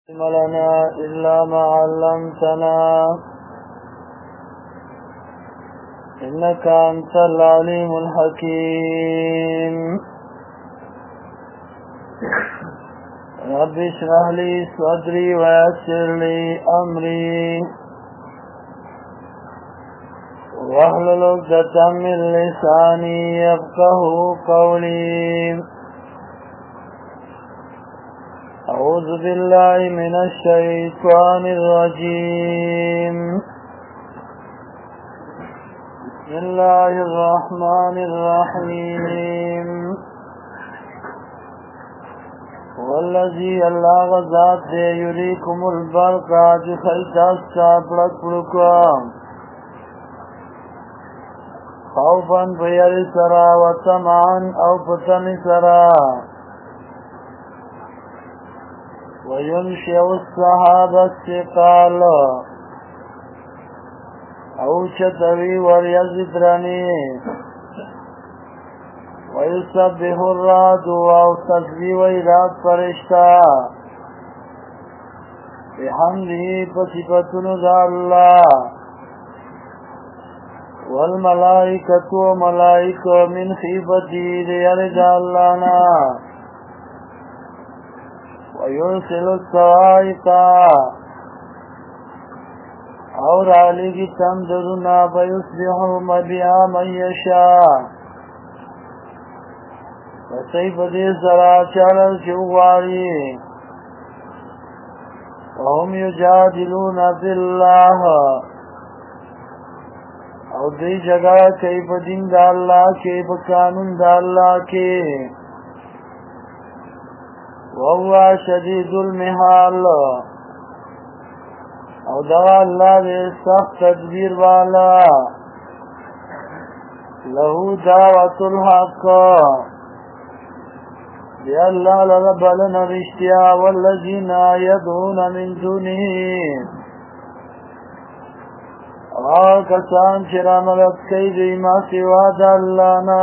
علم لنا إلا ما علمتنا إنك أنت العليم الحكيم. رب اشرح لي صدري ويسر لي أمري واحلل عقدة من لساني يفقهوا قولي. أعوذ بالله من الشيطان الرجيم. بسم الله الرحمن الرحيم. والذي الله ذات يريكم البرق خيط استابلك لكم خوفا بير سرا وطمعا أو فتن سرا وينشئ السحاب الثقال او چتوی وریزدرنی ويسبح الرعد او تسبیح ویرات فرشتا بحمده فصفتن ذا الله والملائكة وملائكة من خيفته ليرد اللهنا ويرسل الصواعق اور علیگی تمدرنا فیصبحوا مبیعا من یشاء وسیف دی سرا چالر چوغاری وهم یجادلون فی اللہ او دی جگہ کئی پا دین دا اللہ کے پا قانون دا اللہ کے وهو شدید المحال او دغا اللہ دے سخت تدبیر والا لہو دعوت الحق دی اللہ لربلن رشتیا والذین یدعون من دونه کسان چرا مدد کئی دیما سوا دا اللہ نا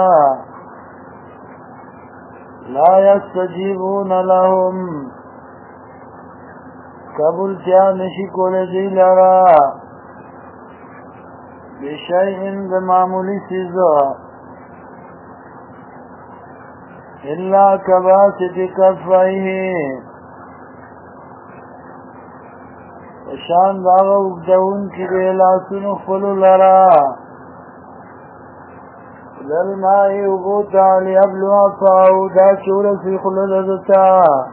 لا يستجيبون لهم قبول کیا نشی کولے دی لرا بشیئن بمعمولی سیزا الا کباسط کفائه شان داغا اگدون کی دیلاسون خلو لرا للمائی وبوتا لیبلو فاو دا چورسی خلدتا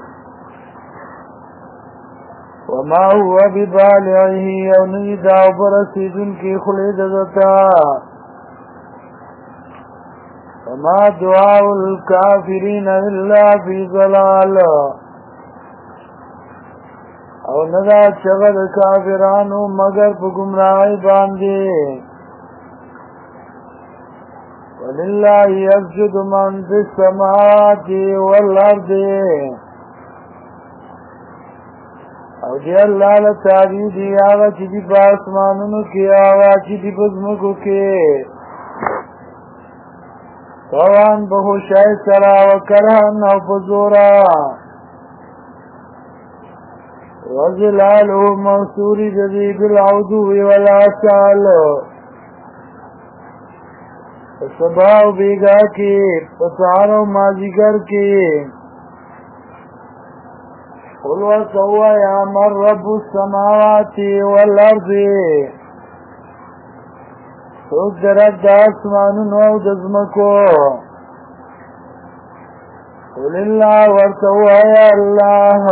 وما هو ببالعه او نیدا برسیدن کی خلدتا وما دعاء الكافرین الا فی ضلال او ندا چغد کافرانو مگر پا گمراہی باندے ولله يسجد من في السماوات والارض او دی اللہ لتابی دی آغا چی دی پاسمانونو کی آغا چی دی بزمکو کی طوان بخوشای سرا و کرہن او پزورا وظلالو منصوری جدی بالعودو والعسال سباو بیگا کی پسارو مازیگر کی قل وسوا یا من رب السماوات والارض سوک درد دا اسمانون و دزمکو قل اللہ ورسوا یا اللہ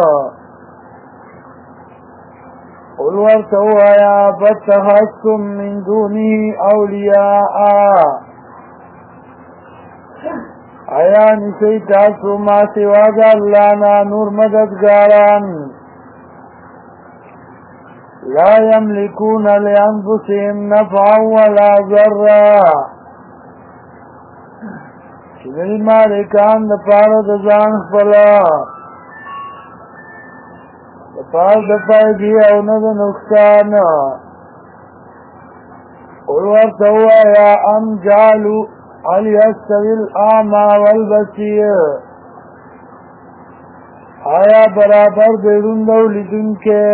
قل ورسوا یا فتخذتم من دونه اولیاء آیا نسی تاسو ما سوا دا اللہ نا نور مددگاران لا یملکون لانفسهم نفعا ولا ضرا چنی مالکان دا پارو دا زان خپلا دا پار دا فائدی او ند نقصان قل ورطوا یا ام جالو هل يستوي الأعمى والبصير آیا برابر بیرون دولیدن کے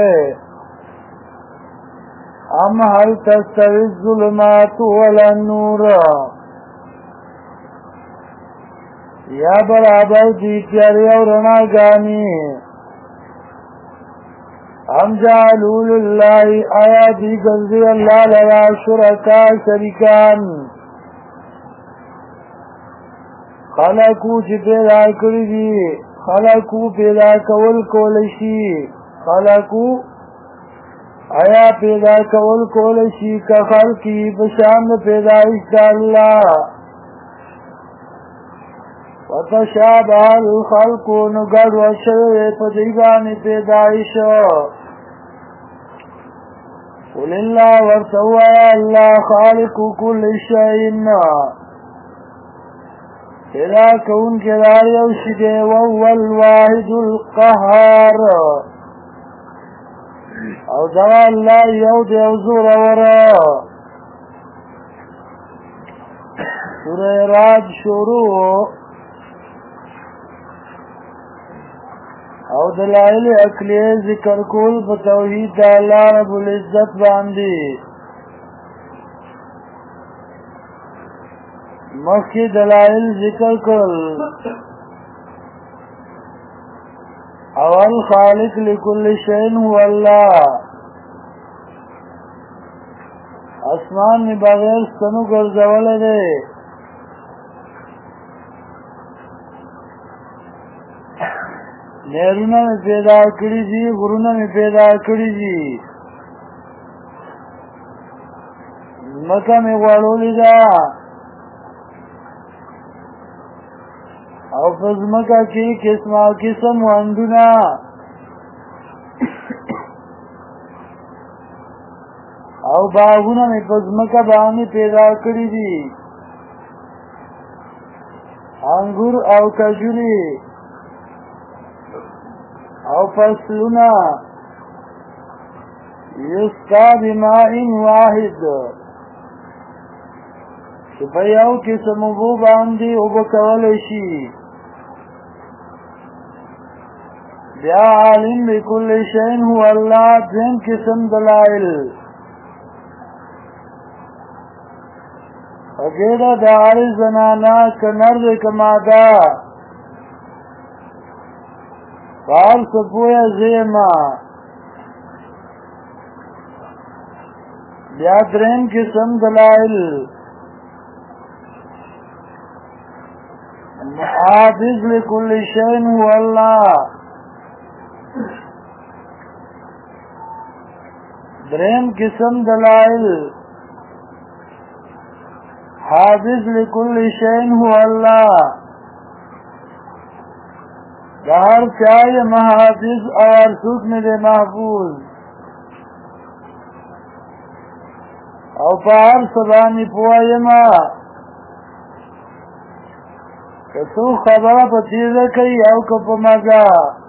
ام هل تستوی الظلمات والنور یا برابر دی پیاری اور رناگانی ام جعلوا للہ آیا دی گرزی اللہ لرا شرکا شریکان خلقو چی پیدا کری دی خلقو پیدا کول کولشی خلقو آیا پیدا کول کولشی کا خلقی بشام پیدایش دا اللہ وتشابه الخلق نگڑ وشوی پدیگانی پیدایش قل اللہ ورسوایا اللہ خالق کل شئین پیدا کون کے داری اوشدے وهو الواحد القهار او دوا اللہ یود اوزور ورا سورہ رات شروع او دلائل عقلی ذکر کول بتوحید اللہ رب العزت باندی مخی دلائل ذکر کل اول خالق لکل شئین هو اللہ اسمان میں بغیر ستنو گرزول دے نیرونا میں پیدا کری جی غرونا میں پیدا کری جی مکہ میں غوڑو لیدا او پزمکہ کی قسم واندونا او باغونا میں پزمکہ باغی پیدا کری جی انگور او کجوری او فصلنا یسقا بماء واحد چپیاو قسم بو باندی او بکولشی بیا عالم بکل شئین هو اللہ دین قسم دلائل اگیدہ داری زنانا کنرد کمادا فال سپویا زیما بیا درین قسم دلائل حافظ لکل شئین هو اللہ درین قسم دلائل حافظ لکل شئین هو اللہ ہر چاہیے محافظ اور سوک میں دے محفوظ او پار سبانی پوائیما کسو خبر پتیزہ کئی او کپ مزا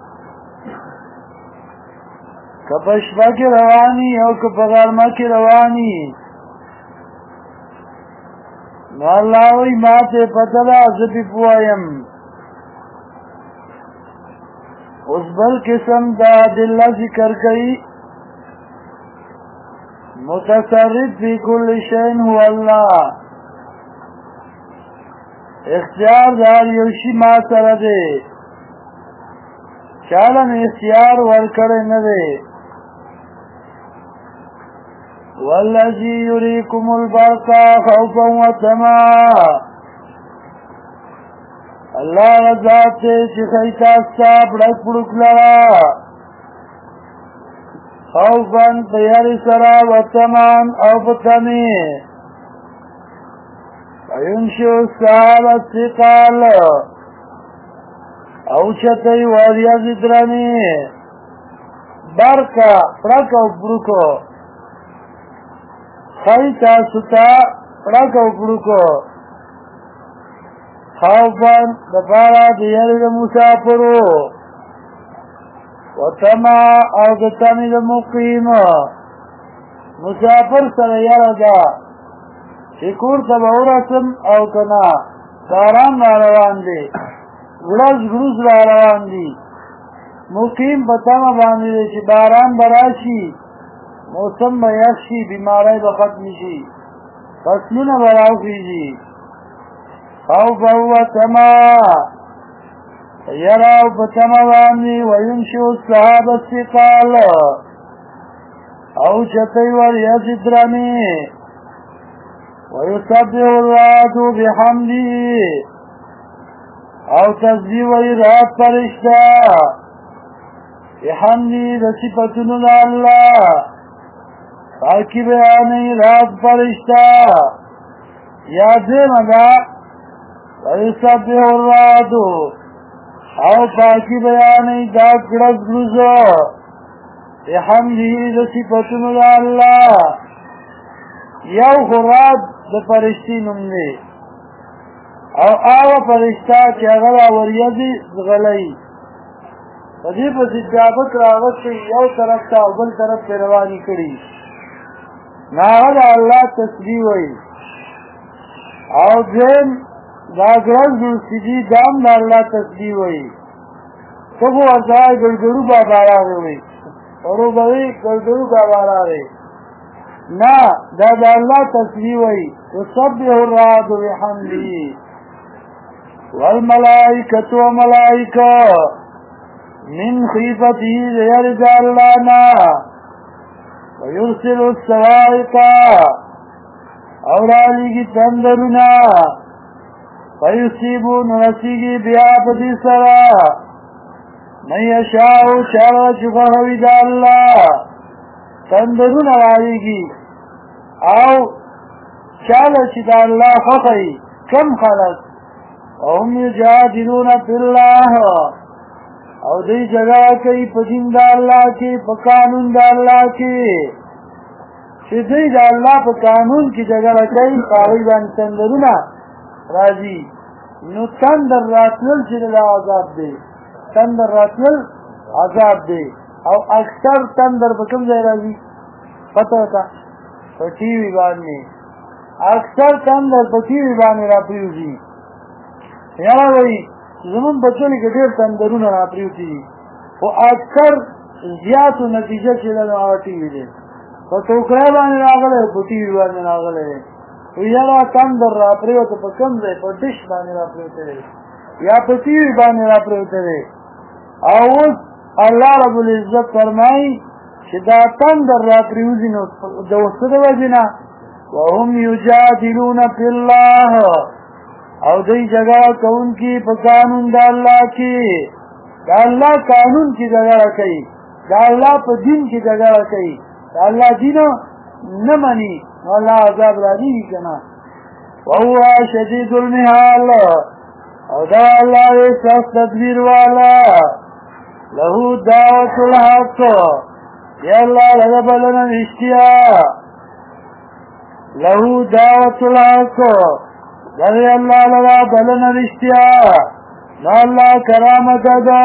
کپشپا کی روانی او کپ غرمہ کی روانی نو اللہ وی ماتے پتلا زبی پوائیم اس بل قسم دا دلہ ذکر کئی متصرف فی کل شئین هو اللہ اختیار دار یوشی ما سر دے چالم اختیار ورکڑ ندے والذی یریکم البرقا خوفا و طمعا اللہ رضات تے چخیتا ساب رک پڑک لرا خوفاً پیاری سرا و طمعاً او بطمی وینشو السحاب الثقال او چتی واریا زدرانی برکا پرکو پرکو خیتا ستا پرکو پرکو خوفاً دپارا دیاری دا مسافرو وطمع او دتمی دا مقیم مسافر سر یردا شکور تبورسم او کنا داران را روان دی گرز گروز را روان دی مقیم بتاما باندې چې باران براشي موسم به یخ شي بیماری به ختم شي فصلونه به راوخیږي خوفا وطمعا یراو په تمه باندې وینشئ السحاب الثقال او چتی وریځې درنې ويسبح الرعد بحمده او تسبیح وی رات فرشتہ بحمده د صفتونو د الله پاکی بیانی رات فرشتہ یادې مدا ويسبح الرعد او پاکی بیانی دا گرز گرزو بحمده د صفتونو د الله یو خراد د فرشتي نوم دی او هغه فرشتہ چې هغه وریځي غلای په دې په ځجابت راوځي یو طرف ته او بل طرف ته رواني کړي نه الله تسبیح وای او دین دا ګرځ سیدی دام د الله تسبیح وای څنګه ورځای ګړګړو بابا راوي اورو به ګړګړو بابا راوي نا دا الله تسبیح وای تسبح الرعد بحمده والملائکه وملائکه من خیفته يرجى اللهنا ويرسل الصواعق اورالیگی تندرنا فیصیبون نسیگی بیا پتی سرا من یشاو چارا چخوهوی دا اللہ تندرنا رالیگی او چالا چی دا اللہ خخی کم خلق وهم یجادلون فی اللہ او دی جگہ کئی پا دین دا اللہ کی پا قانون دا اللہ کی چی دی دا اللہ پا قانون کی جگہ کئی پاوی بان تندرونا راضی نو تندر راتنل چی دا عذاب دے تندر راتنل عذاب دے او اکثر تندر پا کم جائے راضی پتہ ہوتا پا ٹیوی باننے اکثر تندر پا ٹیوی باننے را پریوزی یارا وی زمون بچولی که دیر تندرون را پریوتی و اکثر زیادو نتیجه چیده نو آغا ٹیوی دے و توکرائی بانی راغلے و ٹیوی بانی راغلے و یارا تندر را پریوتی پا کم دے پا ڈش بانی را پریوتی دے یا پا ٹیوی بانی را پریوتی دے اوز اللہ رب العزت فرمائی چه دا تندر را پریوزی نو دوستد وزینا وهم یجادلون فی اللہ او دی جگہ کون کی پا قانون دا اللہ کی دا اللہ قانون کی جگہ رکھئی دا اللہ پا دین کی جگہ رکھئی دا اللہ دینو نمانی اللہ عذاب راضی کی کنا وہو شدید المحال او دا اللہ سخت تدبیر والا لہو دعوت الحق یا اللہ لگا بلنا اشتیا لہو دعوت الحق دغی اللہ لگا بلن رشتیا نا اللہ کرامت دا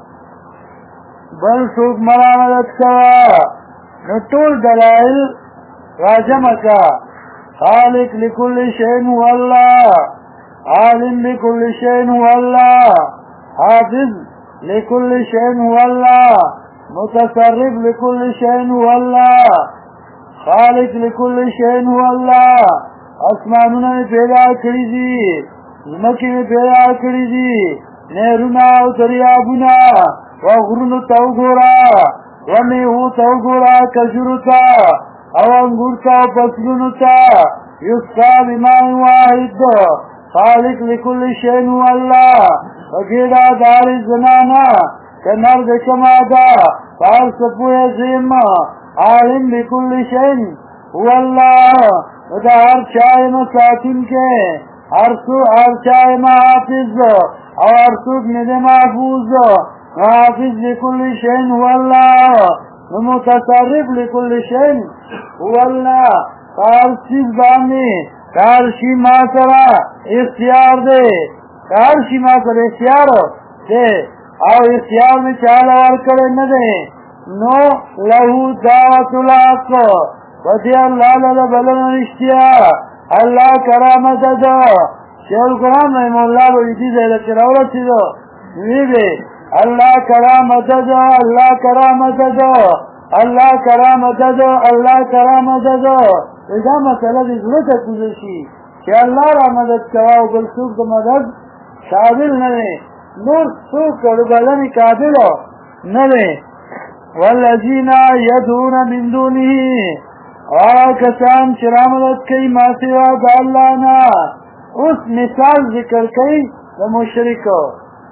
بل سوک مرامت کوا نطول دلائل راجمکا خالق لکل شین هو اللہ عالم لکل شین هو اللہ حافظ لکل شین هو اللہ متصرف لکل شین هو اللہ خالق لکل شین هو اللہ اسمانونه پیدا کړی دي زمکه پیدا کړی دي نهرونه او دریابونه او غرونه تو ګورا ونی هو تو ګورا کجورو تا او انګور تا فصلونو تا یسقا بماء واحد خالق لكل شيء هو الله وغيرا دار الزنانا کنار د شمادا پار سپوه زیما عالم بكل شيء هو الله دا ہر چاہے مساکن کے ہر چاہے محافظ اور ہر سوک ندے محفوظ محافظ لکل شین هو اللہ متصرف لکل شین هو اللہ ہر چیز بانی ہر شی ماں سرا اختیار دے ہر شی ماں سرا اختیار دے اور اختیار میں چاہا اور کرے نہ دے نو لہو دعوت الحق ودی اللہ لدہ بلن رشتیا اللہ کرامت دا شیخ القرآن رحم اللہ بلیتی زیدہ چراولت چیزو نوی بے الله کرامت ده الله کرامت ده الله کرامت ده الله کرامت ده دا مسله دې زړه ته کوزه شي چې الله را مدد کوي او بل څوک د مدد قابل نه دی نور څوک بلنې قابل نه دی والذین یدعون من دونه کسان چې را مدد کوي ما سوا د الله نه اوس مثال ذکر کوي د مشرکو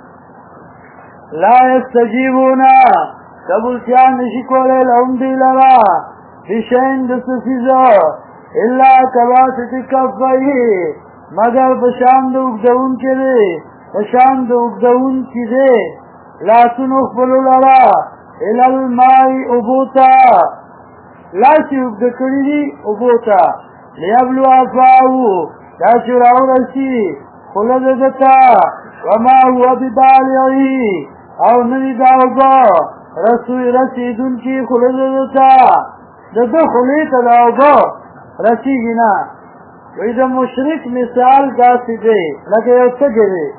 لا یستجیبون قبولتیان نشي کولی لهم دی لرا بشین د سفیزو الا کباسط کفیه مگر بشان د اوږدون کې دی بشان د اوږدون کې دی لاسونو خپلو لرا الی الماء اوبوتا لاسی اوږده کړي دي اوبوتا لیبلو افاو دا چې راورسي خوله ده ته وما هو ببالغه او ندی دا اوبه رسیدونکي خوله ده ته د ده خولې ته دا اوبه رسیږي نه وایي د مشرک مثال داسې دی لکه یو تږی دی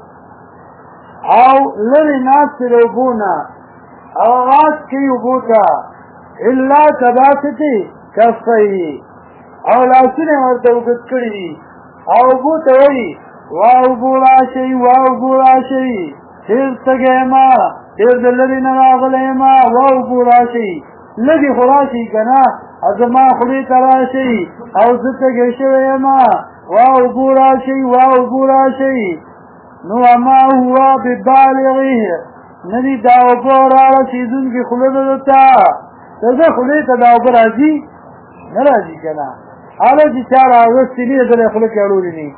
او لرې ناست د اوبو نه او آواز کوي اوبو ته الا کباسطی کفیه او لاسونه ورته اوږد کړي دي او اوبو ته وایي وا اوبو راشئ وا اوبو راشئ ډېر تږی یم ډېر د لرې نه راغلی یم وا اوبو راشئ لږې خو راشئ که نه او زما خولې ته راشئ او زه تږی شوی یم وا اوبو راشئ وا اوبو راشئ نو وما هو ببالغه ندي دا اوبه رارسېدونکي خوله ده ته د ده خولې ته دا اوبه راځي نه راځي که نه هله چې چا راغستې نه دلی خوله کې اړولې نه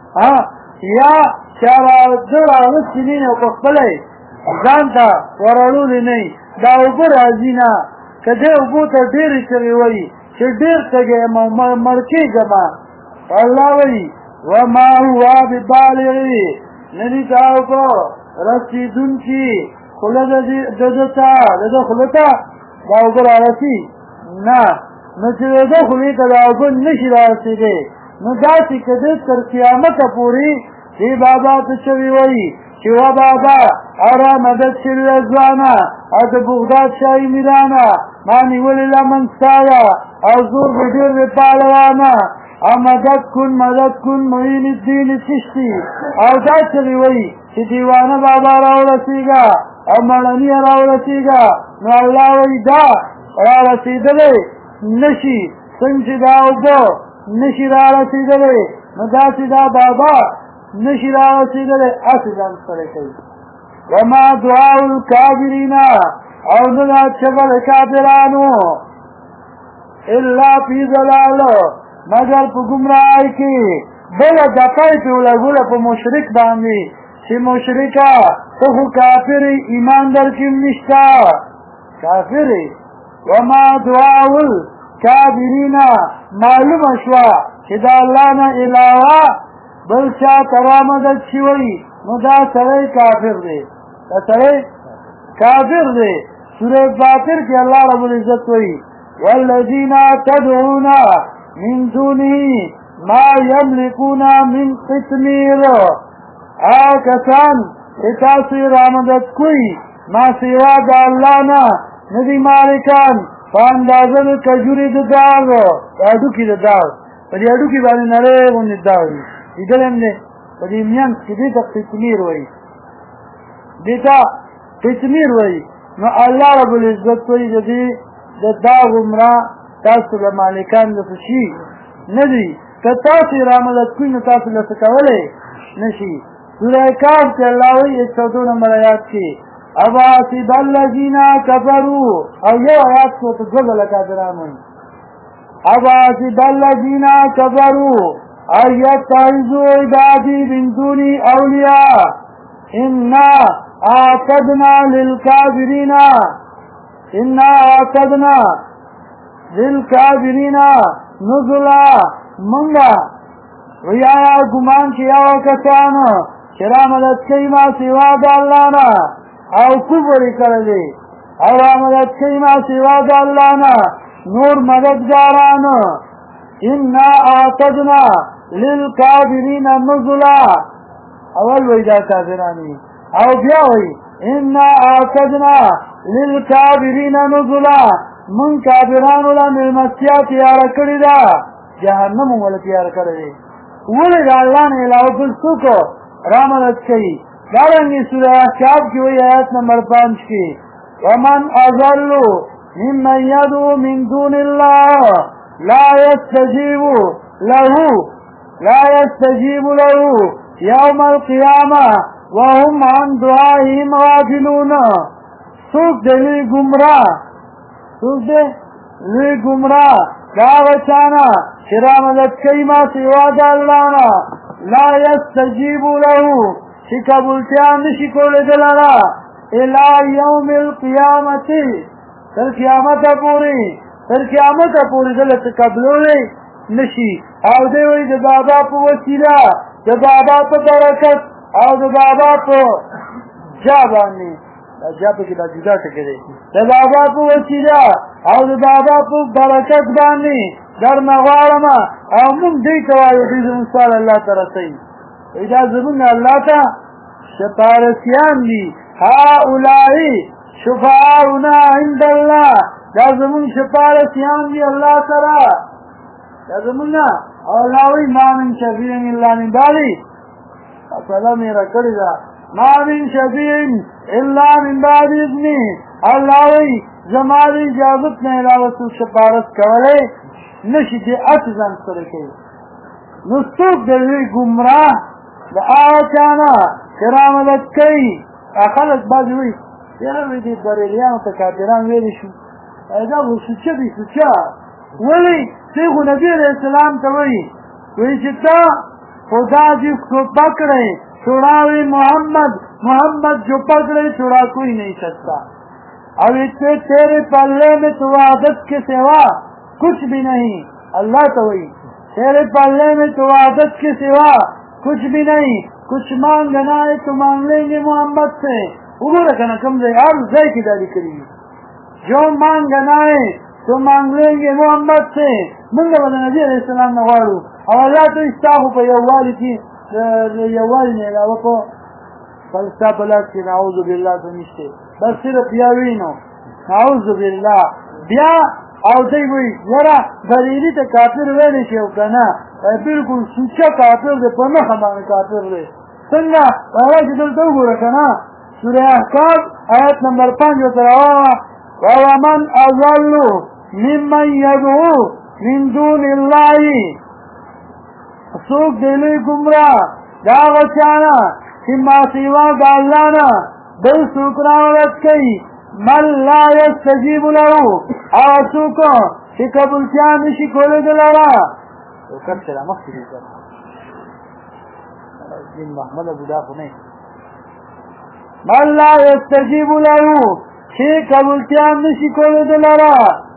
یا چا ده راغستې نه او په خپله ځان ته ورړولې نه دا اوبه راځي نه که دې اوبو ته ډېرې چغې وایي چې ډېر تږی یم مړ کېږم الله وایي وما هو ببالغه ندي دا اوبه رسېدونکي خوله د ده ته د ده خوله ته دا اوبه رارسي نه نو چې د ده خولې ته دا اوبه نشي رارسېدی نو داسې که ده تر قیامته پورې دې بابا ته چوي وایي چې وا بابا اره مدد شوې ځوانه او د بغداد شاهي میرانه ما نیولې لمن ستا او زور به ډېر دی پهلوانه او مدد کن معین الدین چشتي او دا چغې وایي چې دیوانه بابا راورسېږه او مړنیه راورسېږه نو الله وایي دا رارسېدلی نشي څنګه چې دا اوبه نشي رارسېدلی نو داسې دا بابا نشي رارسېدلی هسې ځان ستړی کوي وما دعاء الکافرین او نه دا چغه د کافرانو الا فی ضلال مگر په ګمراهۍ کې بله دقی پې ولګوله په مشرک باندې چې مشرکه ته خو کافر ایمان در کې نشته کافر وما دعاء الکافرین معلومه شوه چې د الله نه علاوه بل چا ته رامدد شوی نو دا سړی کافر دی دا سړی کافر دی سوره فاطر کې الله رب العزت وایي والذین تدعون من دونه ما یملکون من قطمیر کسان چې تاسو یې رامدد کوئ ما سوا د الله نه نه دي مالکان په اندازه د کجورې د داغ د هډوکي د داغ په دې هډوکي باندې نری غوندې داغ وي لیدلی هم دی په دې میانس کې دې ته قطمیر وایي دې ته قطمیر وایي نو الله رب العزت وایي د دې د داغ عمره تاسو له مالکان د څه شي نه دي که تاسو یې رامدد کوئ نو تاسو له څه کولی نه شي سوره کهف کې الله وایي 102 نمبر آیات کې اباسد الذین کفروا او یو آیات کو ته دوه ځله کافران وایي اباسد الذین کفروا ایتخذوا عبادی من دونی اولیاء انا اعتدنا للکافرین نزلا منگا ویا گمان کیا کسانو چې رامدد کوي ما سوا د الله نه او کفر یې کړی او رامدد کوي ما سوا د الله نه نور مددګاران انا اعتدنا للکافرین نزلا اول وایي دا کافران وي او بیا وی انا اعتدنا للکافرین نزلا من کافرانو لا ملمستیا تیار کړی دا جهنم ول تیار کړی ولې دا الله نه علاوه بل څوک رامنت کوي دارنګه سوره احقاف کې وی آیت نمبر 5 کې ومن اضل ممن يدعو من دون الله لا يستجيب له يوم القيامة وهم عن دعائهم غافلون سوک دے لوی گمراہ دا غچانا شرامدت کئی ما سوا دا اللہ نا لا يستجیب له چی قبولتیان نشی کولی دلالا الى یوم القیامت تر قیامت پوری دلت قبلولی نشی او دیوی دا بابا پو وسیلہ دا بابا پو برکت او دا بابا پو جابانی جابه کې دا جدا ټکري دا بابا په وسیله او دا بابا په برکت باندې در نغوارم او موږ دې کوي چې انشاء الله تعالی صحیح اجازه زمون الله ته شفاعتيان دي هؤلاء شفاعنا عند الله دا زمون شفاعتيان دي الله تعالی دا زمون الله وي ما من شفيع الا من بالي اصلا میرا کړی دا ما من شفيع الا من بعد اذنه الله وی زماری اجازت نه علاوه څه شفاعت کولای نشي دې اذن سره کوي نو څوک دې گمراه د آچانا کرامت کوي اخلص باندې وی یاره دې بریلیان ته کافران ویل شو دا وو چې دې څه ولی شیخ نبی علیہ السلام ته وی چې تا خدا دې کو پکړې چھوڑاوی محمد جو پکڑے چھوڑا کوئی نہیں سکتا اب اتنے تیرے پلے میں تو عادت کے سوا کچھ بھی نہیں اللہ تو وہی تیرے پلے میں تو عادت کے سوا کچھ بھی نہیں کچھ مانگنا ہے تو مانگ لیں گے محمد سے وہ رکھنا کم سے آپ زی کی داری کریے جو مانگنا ہے تو مانگ لیں گے محمد سے منگا بدا نبی علیہ السلام نوارو اور اللہ تو استاخو پہ یوالی کی یوال نه علاوه په فلسفه بلاد کې نعوذ بالله ته نشته بس صرف یاوینو نعوذ بالله بیا او دی وی ورا بریلی ته کافر ویل شي او کنه بالکل سوچا کافر دې په نه خبره کافر دی څنګه راځي دلته وګوره کنه سوره احقاف آیت نمبر 5 وتراوا ومن اضل ممن يدعو من دون الله سوک دلی گمراہ دا غچانا چی ما سیوا دا اللہ نا بل سوک راولت کئی من لا یستجیب لہو آسوکو چی قبولتیان نشی کولی دلارا کب چلا مخصی دیتا دین محمد ابو داخو نہیں من لا یستجیب لہو چی قبولتیان نشی کولی دلارا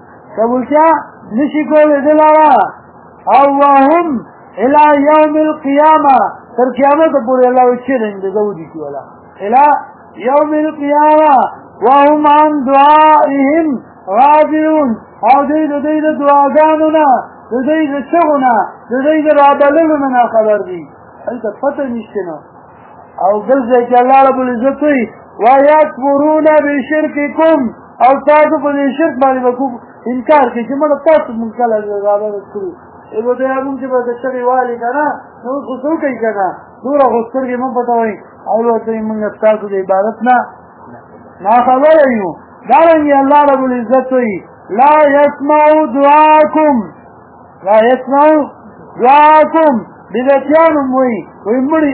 اللہم الى يوم القيامة تر قيامت پورے اللہ وچھرن دے زودی کی والا الى يوم القيامة وهم عن دعائهم غافلون او دید دعاگانونا دید شغنا دید رابللنا خبر دی انتا فتح نشتنا او بلزے کہ اللہ رب العزت ہوئی وَيَكْفُرُونَ بِشِرْكِكُمْ او تاسو په شرک باندې وکړو انکار کوي چې موږ تاسو مونږ کله رابلل کړو ایو ته موږ چې په شری والی کنه نو څه کوي کنه نور غوښتل کې مونږ پتا وای او ته موږ تاسو د عبادت نه خبر یو دارنګ الله رب العزت وی لا يسمعوا دعاءكم بدتيانم وی مړی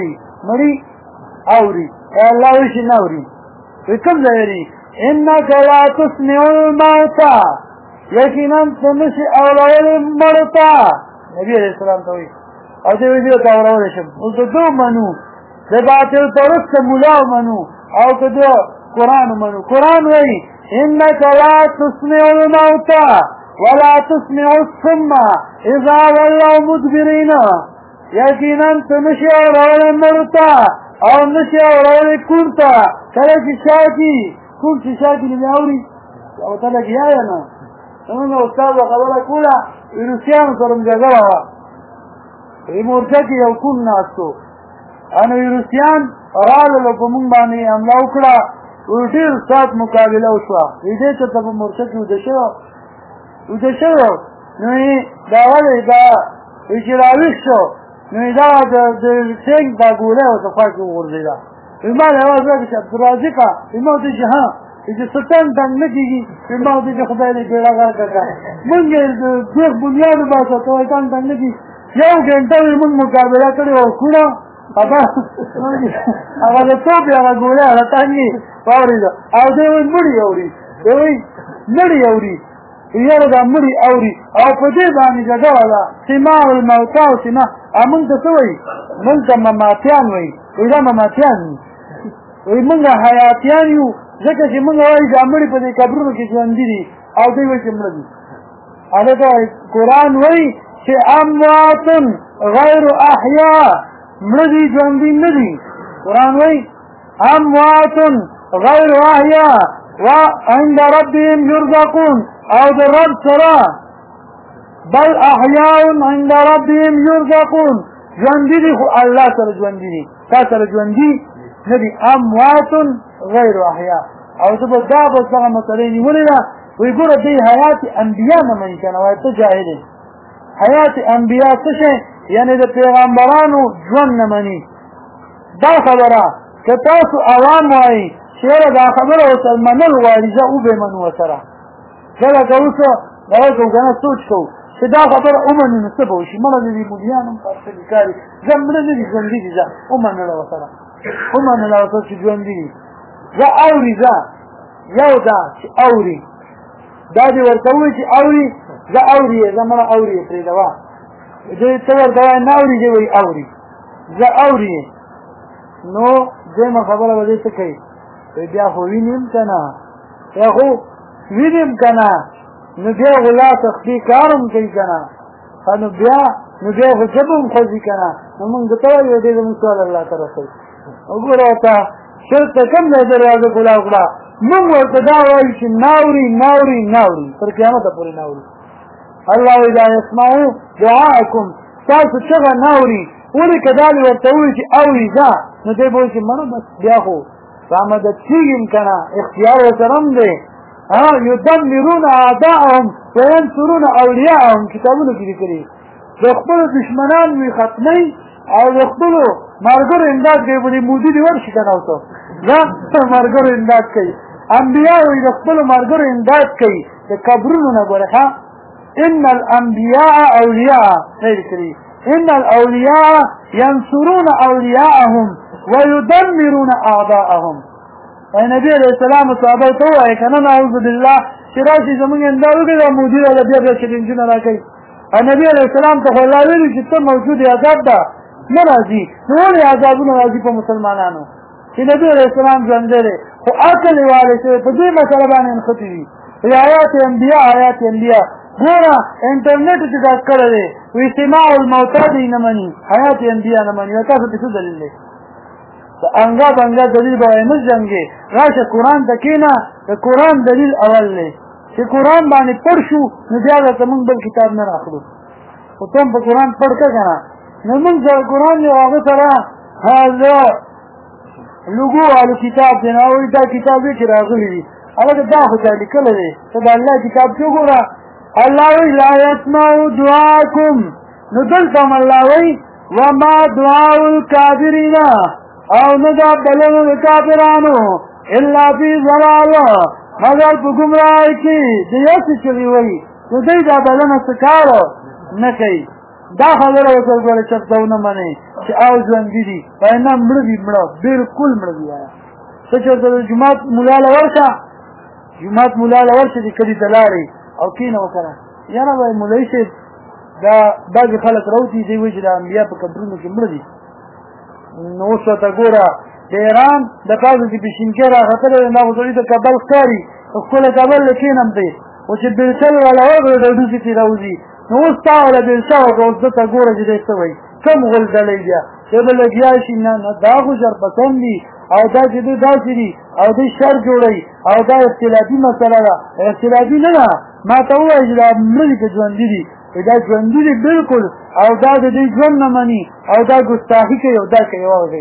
اوري الله وشي نوري کوم ځای انك لا تسمع الموتى یقینا تنشي اولول مرتا نبی علیہ السلام ته وی او دې ویډیو تا اورول شم او ته دو منو د باطل ترس مولا منو او ته قرآن منو قرآن وی انك لا تسمع الموتى ولا تسمع الصم اذا ولوا مدبرين یقینا تنشي اولول مرتا او نشي اولول کونتا کله چې شاکی کوم چې شاکی نه اوري او ته لګیا یا نه څنګه استاد خبره کوله روسيان سره مجازه وا ایمورته کې یو کوم ناستو ان روسيان راغلو په مونږ باندې حمله وکړه ډېر سات مقابله وشوه دې چې ته په مورچه کې وده شوی نو یې دا ولې دا چې راویښ شو نو یې دا د ټینک دا ګوله ورته خوا کې وغورځېده ما له اواز راکړه چې عبدالرازقه ما ورته چې ها چې ستن تنګ نه کېږي ما ورته چې خدای دې بېړه غرقه کړه مونږ یې د دوی بنیاد وباسه ته وایې تن تنګ نه کېږي یو ګنټه مې مونږ مقابله کړې وه کوڼه هغه د توپ هغه ګوله هغه تنګې واورېده او دی وایي مړي اوري دی وایي مړي اوري یاره دا مړي اوري او په دې باندې جګړه ده سماع الموتى او سماع موږ ته څه وایي موږ ته مماتیان وایي وایي دا مماتیان وایي موږ حیاتیان یو ځکه چې موږ وایي دا مړي په دې قبرونو کې ژوندي دي او دوی وایي چې مړه دي هلته قرآن وایي چې اموات غیر احیا مړه دي ژوندي نه دي قرآن وایي اموات غیر احیا وعند ربهم يرزقون او در رب سرا بل احیاء عند ربهم يرزقون ژوندي دي خو الله سره ژوندي دي تا سره ژوندي نه دي اموات غیر احیاء او ته به دا به څنګه مسلې نیولې ده وایي ګوره دوی حیات انبیا نه مني که نه وایي ته جاهل یې حیات انبیا څه شی یعنې د پیغمبرانو ژوند نه مني دا خبره که تاسو عوام وایي چې یاره دا خبره ورته منل غواړي زه وبې منو ورسره کله که اوس دغه کوو که نه سوچ کوو چې دا خبره ومنو نو څه به وشي مړه نه دي ملیان هم پرسلي کاري زه مړه نه دي ژوندي دي زه ومنله ورسره ومنله ورسره چې ژوندي دي زه اوري زه یو دا چې اوري دا دې ورته ووایي چې اوري زه اوري یې زه مړه اوري یې پرېږده دې ته ورته وایي نه اوري دې وایي اوري زه اوري یې نو دویمه خبره به دې څه کوي بیا خو وینم که نه یا خو وینم که نه نو بیا خو لا تخفي کار هم کوي که نه نو بیا خو ژبه هم خوځي که نه نو مونږ ته وایو دې زموږ سوال الله ته رسوي وګوره ورته شرک ته کوم ځای دروازه کلاو کړه مونږ ورته دا وایو چې ناوري تر قیامته پورې ناوري الله وایي لا یسمعو دعاءکم تاسو چغه ناوري ولې که دا دې ورته ووایي چې اوري ځه نو دی به وایي چې منو بس بیا خو رامدد کېږم که نه اختیار ورسره هم دی یدمرون اعداءهم وینصرون اولیاءهم کتابونو کې لیکلي د خپلو دشمنان وي ختموي او د خپلو ملګرو امداد کوي بلې مودي دې ورشي که نه اوسه دا ملګرو امداد کوي انبیا وایي د خپلو ملګرو امداد کوي د قبرونو نه ګوره ښه ان الانبیاء اولیاء نه لیکلي ان الاولیاء ینصرون اولیاءهم ويدمرون اعداءهم اے نبی علیہ السلام صحابه ته وایي که نه نعوذ بالله چې راشي زموږ امداد وکړي دا مودي راله بیا چې لنجونه راکوي نبی علیہ السلام ته خو الله ویلي چې ته موجود عذاب ده نه راځي نو ولې عذابونه راځي په مسلمانانو چې نبی علیہ السلام ژوندی دی خو عقل یې والی شوی په دې مسله باندې نښتي دي حیات انبیا ګوره انټرنیټ چې دا کړی دی وایي سماع الموتى دی نه مني حیات انبیا نه مني تاسو ته څه دلیل دی انګا بنګا دلیل به وایي مه جنګې راشه قرآن ته کښېنه د قرآن دلیل اول دی چې قرآن باندې پړ شو نو بیا درته موږ بل کتاب نه راخلو خو ته هم په قرآن پړ که که نه نو موږ سره قرآن یو هغه سره هذا لګو والو کتاب دی نه وایي دا کتاب دی چې راغلی دي هلکه دا خو چا لیکلی دی ته د الله کتاب کې وګوره الله وایي لا یسمعو دعاکم نو دلته هم الله وایي وما دعاء الکافرین او نه دا بلنو د کافرانو الا فی ضلال مگر په ګمراهۍ کې د یاسې چغې وایي نو دوی دا بلنه څه کار نه کوي دا خبره ورته ګوره چرته ونه منئ چې او ژوندي دي وایي نه مړه دي مړه بلکل مړه دي وایه ته چېرته د جومات ملا له ورشه د کلي ته لاړې او کښېنه وکړه یاره وایي مولوي صاحب دا بعضې خلک راوځي دوی وایي چې د انبیا په قبرونو کې مړه دي نو اوس ورته ګوره د ایران د پاسه چې پېشنکۍ راختلی دی دا خو سړي ته کابل ښکاري ښکلی کابل له کښېنم دی خو چې بېلچل والا ورغله ډوډوکې ترې راوځي نو اوس تا والا بېلچه وکړه اوس ده ته ګوره چې دی څه وایي کم غول ډلی بیا چې به لګیا شي نه دا خو شرپسند دي او دا چې دوی داسې دي او دوی شر جوړوي او دا اختلافي مسله ده اختلافي نه ده ما ته ووایي چې دا مړه دي که ژوندي دي دا ژوندي دي بلکل او دا د دوی ژوند نه مني او دا ګستاخي کوي او دا کوي واورئ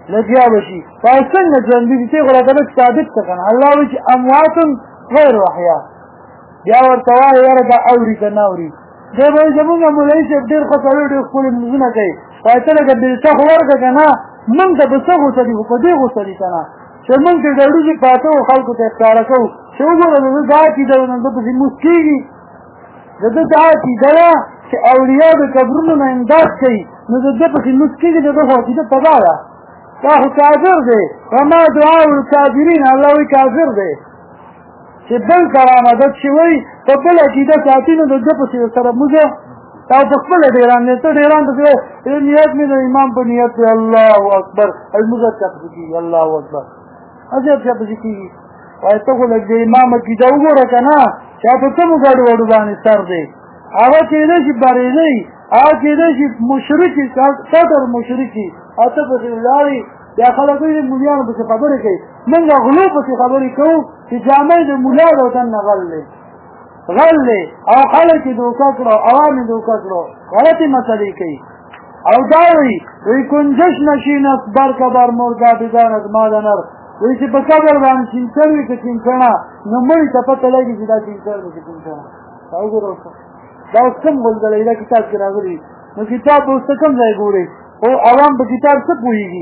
لګیا بشي څنګه ژوندي دي ته غواړي دا ثابت کړه الله وی چې اموات غیر احیا بیا ورته وایي یاره دا اوري که نه اوري دی به زمونږ مولوي صاحب ډېر ښه سړی ډېر ښکلي لمونځونه کوي وایي ته لکه بېلچه خو ورکړه که نه موږ ته په څه غوسه دي خو په دې غوسه دي که نه چې موږ چې ډډوزې پاته وو خلکو ته ښکاره کوو چې وګوره د ده دا عقیده ده نو ده پسې موس کېږي د ده دا عقیده ده چې اولیا د قبرونو نه امداد کوي نو د ده پسې موس کېږي د ده خو عقیده تباه ده دا خو کافر دی وما دعاء الکافرین الله وایي کافر دی چې بل سره مدد شي وایي په بل عقیده ساتي نو د ده پسې سره موزه او په خپله ډېران دی ته ډېران پسې نیت مې د امام په نیت دی الله اکبر الموزه چا پسې کېږي الله اکبر عجب چا پسې کېږي وایي ته خو لږ د امام عقیده وګوره که نه چا په کومو ګډوډو باندې سر دی هغه کېدای شي بریلی هغه کېدای شي مشرکي صدر مشرکي او ته پسې ولاړې بیا خلک وایي مولیانو پسې خبرې کوي موږ غلو پسې خبرې کوو چې جامې د ملا د وطن نه غل دی غل دی او خلک یې دوکه کړو عوام یې دوکه کړو غلطې مسلې کوي او دا وایي کنجش نشینست بر قبر مرده بداند مال نر وایي چې په قبر باندې چینچن وي که چینچڼه نو مړي ته پته لګي چې دا چینچن دی که چینچڼه دا وګوره دا اوس کوم غولګلی دا کتاب کې راغلي نو کتاب به اوس ته کوم ځای ګورئ خو عوام په کتاب څه پوهېږي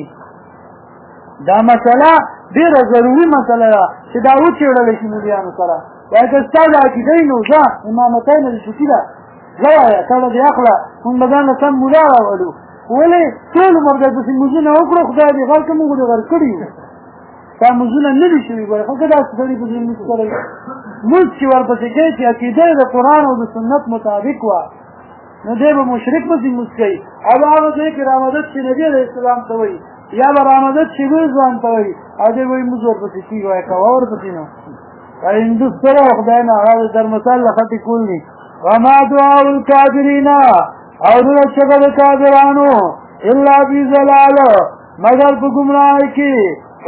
دا مسله ډېره ضروري مسله ده چې دا وڅېړلی شي مولیانو سره وایي که ستا د عقیده یې نو ځه امامتۍ نه دې چھوټي ده ځه وایه کله دې اخله مونږ به ځان له سم مولا راولو ولې ټول عمر دی پسې مونځونه وکړو خدای دې غر که مونږ دې غر کړي یو دا مونځونه نه دي شوي ګوره خو که داسې سړي پسې مونځ کړی مونځ چې ورپسې کوي چې عقیده یې د قرآن او د سنت مطابق وه نو دی به مشرک پسې مونځ کوي او هغه ځای کې رامدد چې نبي علیه السلام ته وایي یا به رامدد چې لوی ځوان ته وایي او دی وایي مونځ ورپسې کېږي وایي کوه ورپسې نو هندوس سره خدای نه هغه د درمسال له خطې کول دي وما دعاء الکافرین او نه چغه د کافرانو الا فی ضلال مگر په ګمراهۍ کې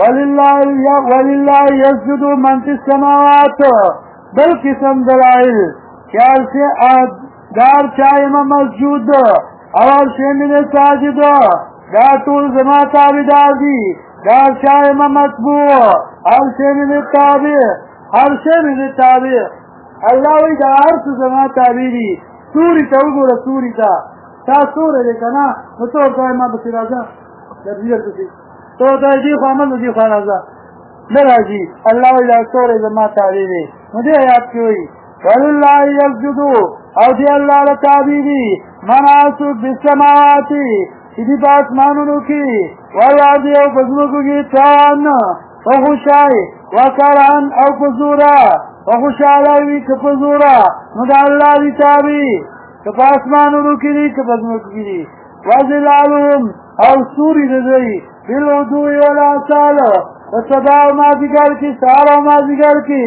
ولله یسجد من فی السماوات بل قسم دلائل خیال سے دار چاہیما مسجود اول شیمن ساجد دا طول زما تابدار دی دار چاہیما مطبوع هر شیمن تابع هر شیمن تابع اللہ وی دا عرص زما تابع دی سوری تا وګوره سوری تا سوره دی کنا نو تو کوي ما بصیر راځه درځي ته تو دا دی خو عمل دی خو راځه نه راځي الله وی دا سوره زما تابع دی نو دې آیات کې وی ولله یسجد او دی الله له تابع دی مناسو بالسماوات چې په اسمانونو کې والارض او پزمکو کې تان او خوشای وکران او پزورا او خوشاله وي که پزورا نو دا الله دی تابع که په اسمانونو کې دي که پزمکو کې دي وظلالهم او سوري دی بالغدو والآصال سبا او مازدیګر کې سهار او مازدیګر کې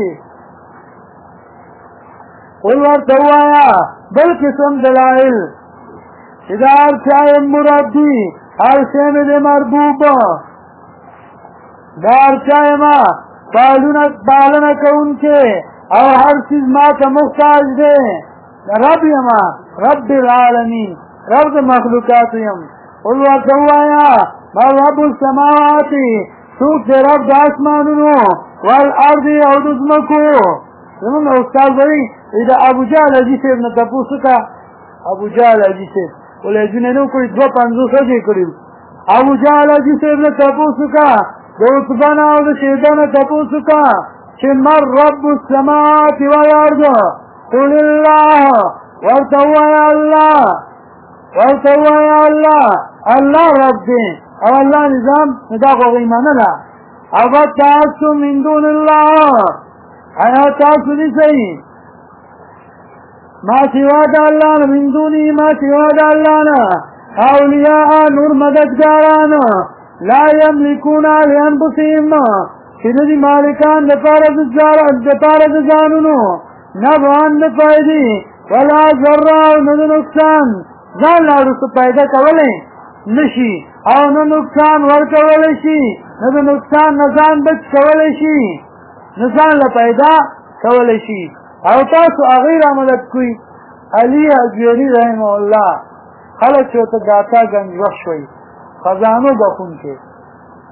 قل ورته ووایه بل قسم دلایل چې دا هر چا یې مراد دي هر شی مې د مربوب دا هر چا یې ما پالنه کوونکی او هر چیز ما ته محتاج دی رب یما رب العالمین رب د مخلوقاتو یم قل ورته ووایه ما رب السماوات څوک دی رب د اسمانونو والارض او د ځمکو زمونږ استاد وایي د ابوجهل حاجي صاحب نه تپوس وکړه ابوجهل حاجي صاحب ولایتونه نه کړي 250 یې کړي ابوجهل حاجي صاحب نه تپوس وکړه د عتبه نه او د شیبه نه تپوس وکړه چې من رب السماوات والارض قل الله ورته ووایه الله رب دی او الله نظام دا خو هغوی منله افاتخذتم من دون الله آیا تاسو نیسئ ما سوا د الله نه من دونی ما سوا د الله نه اولیاء نور مددګاران لا یملکون لانفسهم چې نه دي مالکان دپاره د ځانونو نفعا د فایدې ولا ضرا نه د نقصان ځان له وروسته پیدا کولی نشي او نه نقصان ورکولی شي نه د نقصان نه ځان بچ کولی شي نه ځان له پیدا کولی شي او تاسو هغې را مدد کوئ علي اجویري رحمه الله خلک چې ورته داتا ګنجوښ شوی خزانو بخونکی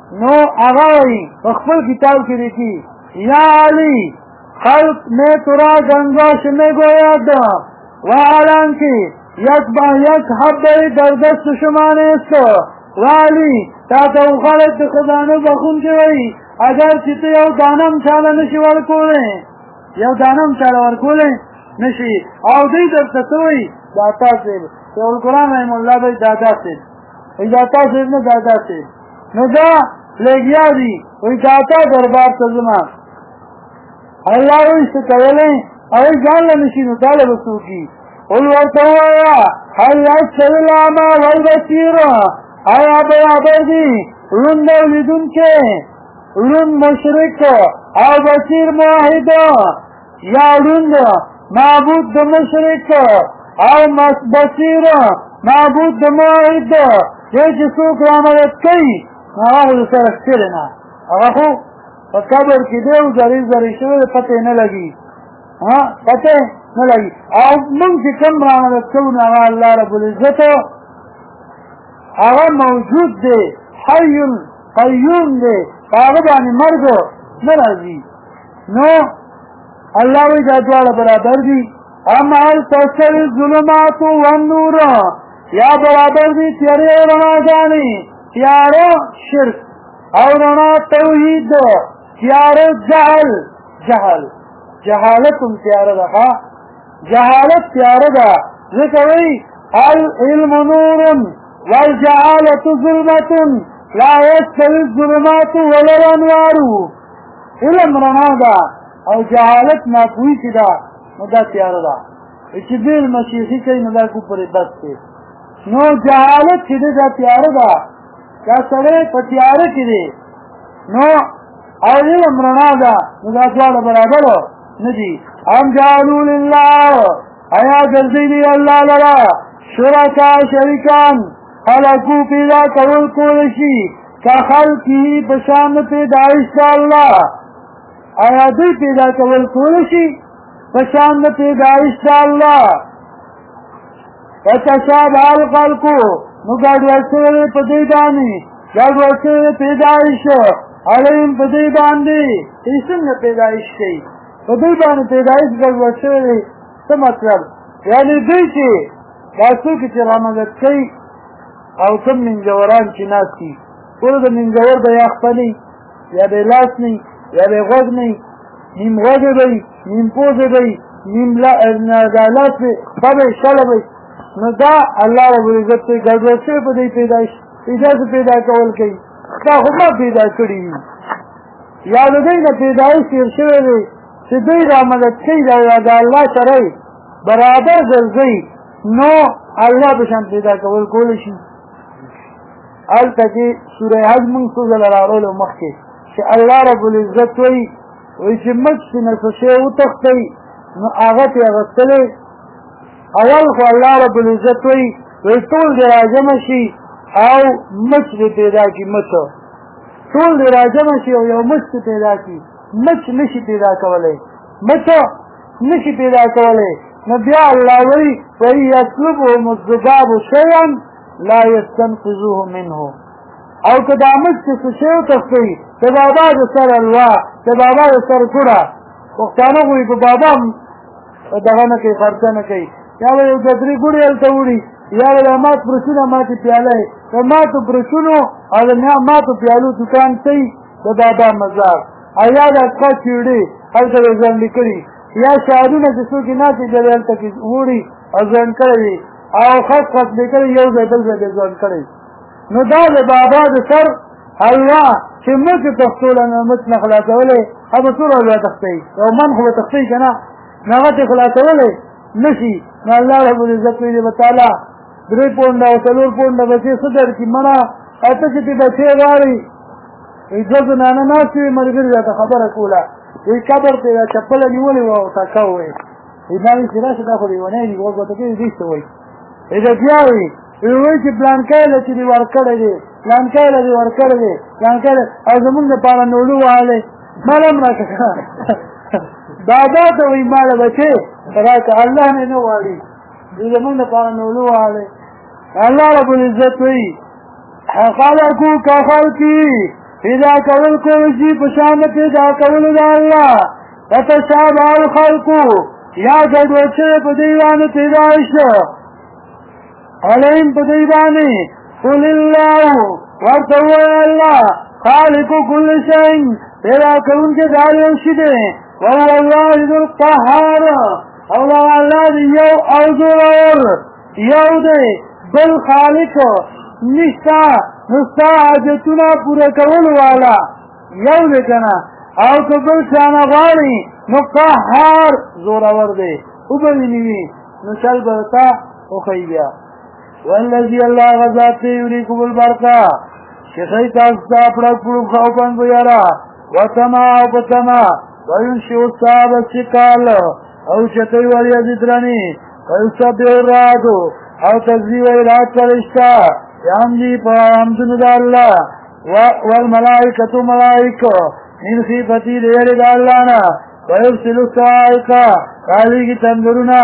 نو هغه وایي په خپل کتاب کې لیکي یا علی خلق میں ترا گنگوش میں گویا دا وعلان کی یک حبی در دست شمانے است والی تا تو خلق خزانه بخون کی وی اگر چیتے یو دانم چالا نشی ورکولے یو دانم چالا ورکولے نشی او دی در تسوی داتا سیب تو القرآن رحم اللہ بھائی دادا سیب داتا سیب نے دادا سیب نو دا لگیا دی وی داتا دربار تزمان اللہ ویسے کولے اوی جان لنشینو تالا بسو کی قل ورطوایا حل اچھل لاما والبسیر آیا برابر دی رن دولدن کے رن مشرک او بسیر موحد یا رن معبود دا مشرک او بسیر معبود دا موحد یہ جسوک راملت کئی نواغل سرک کرنا اگا په قبر کې دی او زری زری شوی پته نه لګي پته نه لګي او موږ چې کوم رامدد کوو نو هغه الله رب العزت هغه موجود دی حی قیوم دی هغه باندې مرګ نه راځي نو الله وی دا دواړه برابر دي اما تسل الظلمات والنور یا برابر دي تیارې رڼاګانې تیاره شرک او رڼا توحید تیاره جهالت تیاره ده جهالت تیاره ده ذکر وی العلم نور والجهالت ظلمت لا يستوي الظلمات ولا الانوار علم رڼا ده او جهالت ناپوهي چې ده نو دا تیاره ده چې بیل مسیحي کوي نو دا کفر بس دی نو جهالت چې ده دا تیاره ده دا سړی په تیاره کې دی نو او علم رڼا ده نو دا دواړه برابر نه دي ام جعلوا لله ایا ګرځېدي الله لرا شرکا شریکان خلقو پیدا کول کول شي که خلقی بشان پیدایش الله آیا دوی پیدا کول کول شي بشان پیدایش الله فتشابه الخلق نو ګډ ورسره په دې باندې ګډ ورسره پیدایش علیم په دې باندې څنګه پیدایش کوي په دې باندې پیدایش ګډ ورسره څه مطلب یعنی دوی چې تاسو کې چې رامدد کوي او کوم منځوران چې ناسي ټول د منځور د یا خپلې یا د لاس نه یا د غوږ نه نیم غوږ دی نیم پوزه دی نیم لاس خپله شله دی نو دا الله رب العزت ته ګډوډ شوی په دې پیدایش اجازه پیدا کول کوي دا خو ما پیدا کړي یا د دې نه پیدایش تېر شوی دی چې دوی رامدد کوي دا د الله سره برابر ګرځي نو الله به شان پیدا کول کولی شي هلته کې سوره حج موږ څو ځله راوړلو مخکې چې الله رب العزت وایي چې مچ چې نه څه شی وتښتوي نو هغه ترې اخیستلی اول خو الله رب العزت وایي ټول دې راجمع شي او مچ دې پیدا کړي مچ ټول دې راجمع شي او یو مچ دې پیدا کړي مچ نشي پیدا کولی مچ نشي پیدا کولی نو بیا الله وایي وایي یطلبهم الذباب شیئا لا یستنقذوه منه او که دا مچ چې څه شی وتښتوي د بابا د سر الوا د بابا د سر ګوړه پښتانه وایي په بابا دغه نه کوي خرڅه نه کوي یا به یو د درې ګوړې هلته وړي یا به د مات برسونه ماتې پیاله د ماتو برسونو او د ماتو پیالو دوکان کوي د بابا مزار او یا د اټکا چیړې هلته به ځنډې کړي یا شعرونه چې څوک یې ناستې ډلې هلته کې وړي او ځنډ کړی وي او خط خط به کړي یو ځای بل ځای به ځنډ کړی نو دا د بابا د سر حلوا چې مچ تښتوله نو مچ نه خلاصولی هغه ټول حلوا تښتوي او من خو به تښتوي که نه نو هغه ترې خلاصولی نه شي نو الله رب العزت ویلي به تعالی 3 پونډه او 4 پونډه بچې څه درکړي مړه اته چې دې بچې غواړي وایي 2 زنانه ناستې وې ملګري راته خبره کوله وایي قبر ته یې چپله نیولې وه او ټکه ووایي وایي ما وایي چې راشه دا خو لیونی دي غوږ ورته کوي دې څه وایي وایي بیا وایي وایي چې پلانکی له چې دې ورکړی دی پلانکی له دې ورکړی دی پلانکی او زمونږ دپاره نولو وهلی مال هم راکړه بابا ته وایي ماله بچې راکړه الله نه نه غواړي دوی زمونږ دپاره نولو وهلی الله رب العزت وایي خلقو که خلقي پیدا کول کوشي پشان پیدا کول دا الله تتشابه الخلق یا ګډوډه په دیوانه پیدا شو علیم په دیوانه قل الله ورته الله خالق كل شيء پیدا کون کې دالو شي دي وهو الواحد القهار الله یو او زور یو دی بل خالق نشتا نستا حاجتونه پوره کول والا یو دی کنه او که بل شانه غواړي نو قهار زورور دی وبویني نو چل برتا او خیبیا والذي الله غزات یریکم البرکا شیخی تاستا پڑک پڑک خوپن بیارا وطما او بطما وینشیو صاحب السکال او شتی ولی ازدرانی ویسبیو رادو او تزیو ایرات پرشتا یامدی پا حمدن دا اللہ والملائکتو ملائکو من خیفتی دیر دا اللہنا ویرسلو سائقا کالی کی تندرونا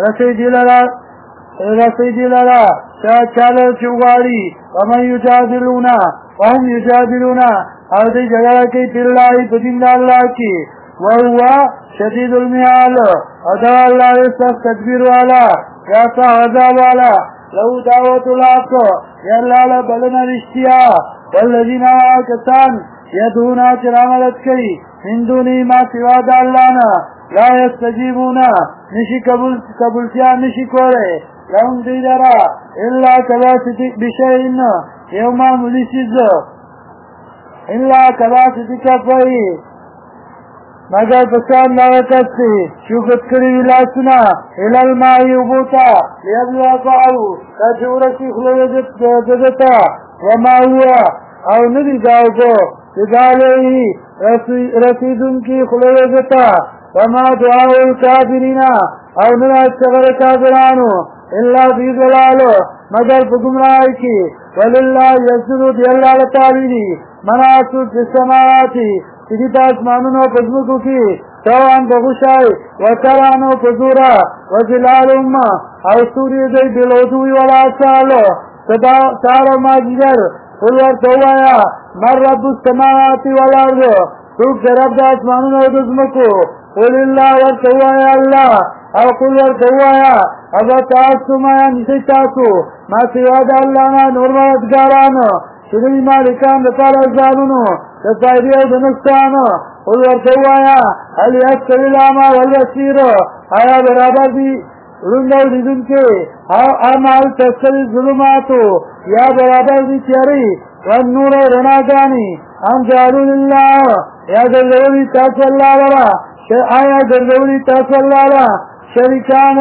رسیدی لرا چالر چوغاری ومن یجادلونا وهم یجادلونا او دی جگہ کی پرلائی بدین دا اللہ کی وہو شدید المیال ادا اللہ سخت تدبیر والا کیسا عذاب والا لو دعوت الحق یا اللہ بلنا رشتیا والذین آکسان یدونا چراملت کئی من دونی ما سوا دا اللہنا لا یستجیبونا نشی قبولتیا نشی کورے لهم دیدارا الا کباستی بشئین یوما ملیسیز الا کباستی کفائی مگر پسان لاغکستی شوکت کری لاسنا الالمائی وبوتا لیبلوا قعو کجورسی خلوزتا وما ہوا او ندی جاؤکو تدالی رسیدن کی خلوزتا وما دعاو الكافرین او ندا استغر کافرانو اللہ فی ضلالو مگر بگمرائی کی وللہ یسدو دی اللہ لتعبیدی مناسب جسماواتی تجیت آسمانونو پزمکو کی سوان بغشائی وکرانو پزورا وزلال اما او سوری دی بلودوی والاسالو سارو ماجگر قلور توایا مر رب السماواتی والارض توک رب دا آسمانونو پزمکو وللہ ورتوایا اللہ او قلور توایا اگر تاسو مایا نسی تاسو ما سواد اللہ نا نورمادگارانو شدی مالکان دتال ازانونو دتایدی او دنستانو قلور توایا حلی اکتر الاما والبصیر آیا برابر دی رنگو دیدن کے اعمال تسل ظلماتو یا برابر دی تیاری والنور رناگانی ام جعلو للہ یا گردولی تاسو اللہ لرا آیا گردولی تاسو اللہ لرا شریکان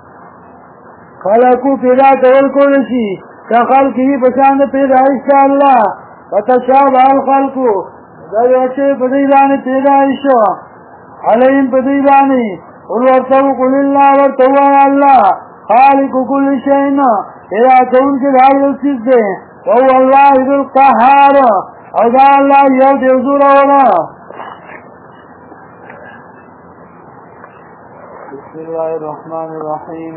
خلقو پیدا کول کولشی کا خلقی پسند پیدایش کا اللہ فتشابه الخلقو دوچه پدیبانی پیدایشو علیم پدیبانی ورطو قل اللہ ورطو اللہ خالق کل شئین پیدا کون کے داری السیز دے وهو الواحد القهار او دا اللہ یو دیوزور اولا بسم الله الرحمن الرحيم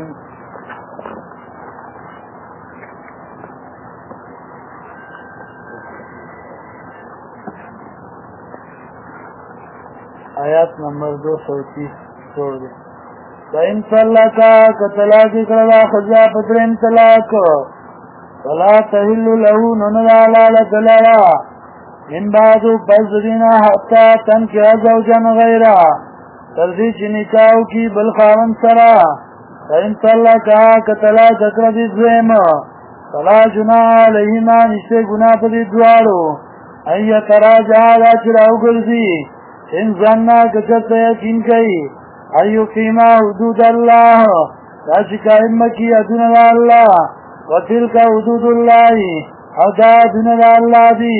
آیات نمبر 230 چھوڑ دیں فَإِن طَلَّقَا كَطَلَاقِ كَرَلَا خَزَا پَدْرِن طلاق فَلَا تَحِلُّ لَهُ نُنَلَا لَالَةَ لَرَا من بعد پسدینا حتی تنکیہ زوجن غیرہ تردی چنکاو کی بلخاون سرا فَإِن طَلَّقَا كَطَلَاقَ كَرَدِ الزُّوِمَ فَلَا جُنَاحَ عَلَيْهِمَا نشتے گناہ پدی دوارو اَيَّ تَرَاجَعَ لَا چراو گرزی ان زننا کچت یقین کئی ایو قیمہ حدود اللہ تاچی قائم کی ادن اللہ وتلک حدود اللہ او دا ادن اللہ دی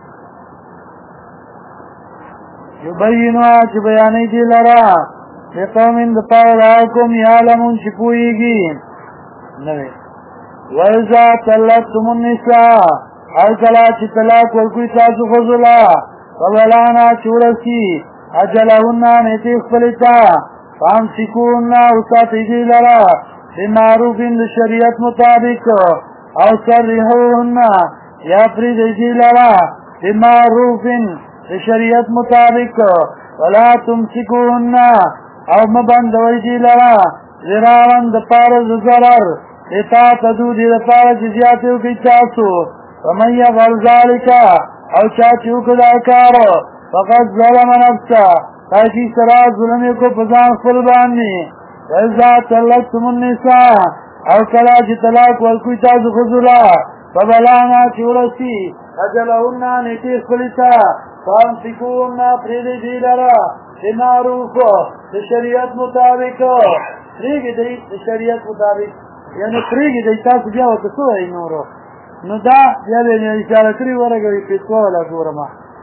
یبینوا چی بیانی دی لرا لقوم دپاول آکم یعلمون چی پوئیگی نوے وَإِذَا طَلَّقْتُمُ النِّسَاءَ ارکلا چی طلاق ورکوی تاسو خزلا وَبَلَانَا چورسی اجلہننا نیتیخ پلیتا فامسکوننا اساتیدی لرا بمعروف اند شریعت مطابق او سرحوہننا یا پریدیدی لرا بمعروف شریعت مطابق ولا تمسكوهن او مبندوی دی لرا ضرارا دپارز ضرر لتا تدو دی دپارز زیادیو کی چاسو ومن یفعل ذالک او چاچیو کداکار فقد ظلم نفسا تاکی سرا ظلمی کو پزان خپل باندې وإذا طلقتم النساء او کلا چې طلاق ورکوي تاسو خذلا فبلانا چورسی اجلهن نیتی خپلتا فامسکوهن پریدی دی لرا بمعروف شریعت مطابق پریگی دی شریعت مطابق یعنی پریگی دی تاسو بیا ورته څه وایي نورو نو دا بیا به مې اشاره کړې ورغوي فتوا ولا ګورم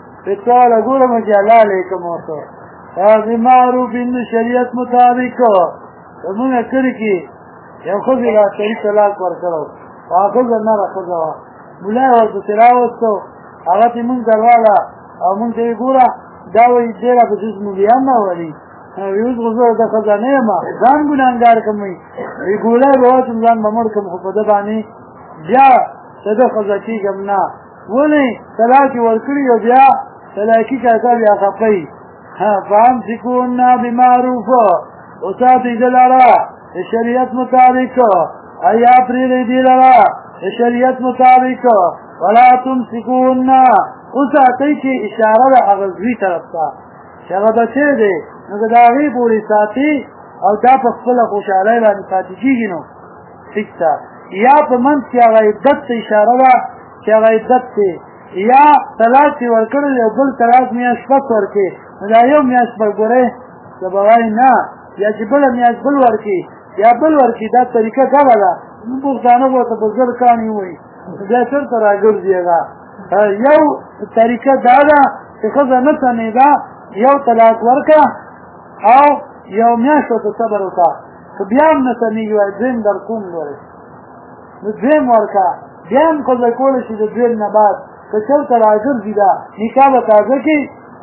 چې الله علیکم ورته بمعروف شریعت مطابق موږ کړی کې یو خو بیا صحیح طلاق ورکړو هغه نه راځو مولا ورته تلاوت هغه ته موږ درواله او موږ ته ګوره دا وایي ډېره په جسم بیا نه ولي یوز غزو د خزانه ما ځان ګناګار کوي وی ګوله روز ځان ممر کوم په د باندې بیا صدق خزاتی ګمنا ولې طلاق ورکړي او بیا طلاقی کا بیا خپي فهم سکون بمعروف او ساتي دلارا شریعت مطابق ایا پری دی لرا شریعت مطابق ولا تمسكون او ساتي چې اشاره د اغزوی طرف ته شغه بچي دی نو دا غي پوری ساتي او دا په خپل خوشاله باندې ساتي کیږي نو ټیکتا یا په من چې هغه عدت اشاره ده چې هغه عدت یا طلاق ورکړل یو بل طلاق میاش پس ورکې دا یو میاش په ګوره سبوای نه یا چې بل میاش بل ورکې یا بل ورکې دا طریقه دا ولا موږ ځانو ته بزر کانی وای دا څنګه راګرځيغا یو طریقه دا ده چې خزه نه سنې دا یو طلاق ورکا او یو میاش ته صبر وکا بیا هم نه سنې وای زم در کوم لوري نو زم ورکا بیا هم خو کول شي د دې نه بعد که چلته راګرځي دا نکاح به تازه کې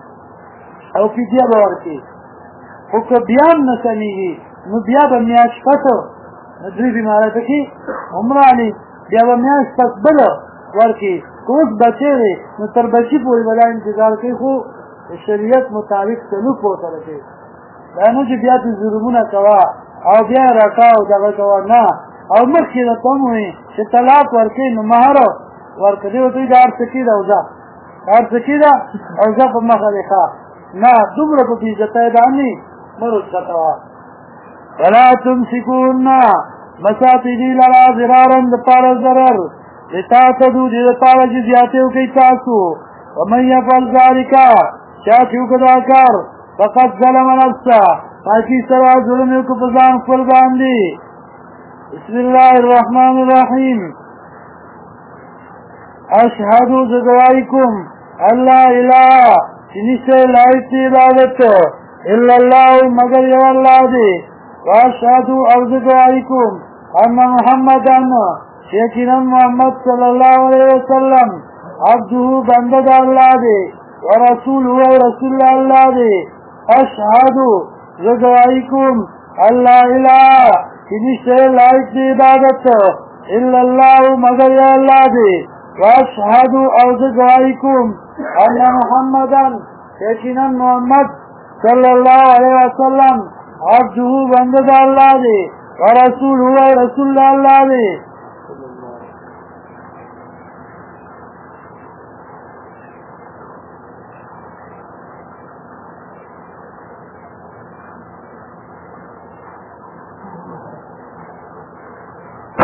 او فدیه به ورکړي خو که بیا هم نه سمیږي نو بیا به میاشت پسه درې بیماره ته کې عمره علي بیا به میاشت پس بله ورکړي که اوس بچی دی نو تر بچي پورې به دا انتظار کوي خو شریعت مطابق سلوک ورسره کوي دا نه چې بیا ته ظلمونه کوه او بیا راکا او دغه کوه نه او مخکې درته هم وایي چې طلاق ورکوي نو مهر ورکړي او دوی دا ارڅکي ده او زه په مخه دی ښه نه دومره په بېعزتۍ باندې مه رخصتوه ولا تمسكوهن مساتې دي لرا ضرارا دپاره ضرر لتعتدوا دې دپاره چې زیاتې وکړئ تاسو ومن یفعل ذلک چا چې وکړه دا کار فقد ظلم نفسه پاکي سره ظلم یې وکړو په ځان خپل باندې بسم الله الرحمن الرحیم اشهد زگوائیکم اللہ الہ چنیسے لائق عبادت الا اللہ مگر یو اللہ دے واشهد او زگوائیکم ان محمدن یقینا محمد صلی اللہ علیہ وسلم عبدہ بندہ اللہ دے ورسولہ رسول اللہ دے اشهد زگوائیکم اللہ الہ چنیسے لائق عبادت الا اللہ مگر یو اللہ دے واشهد او زگوائیکم ان محمدا یقینا محمد صلی اللہ علیہ وسلم عبدہ بندہ اللہ دے ورسولہ رسول اللہ دے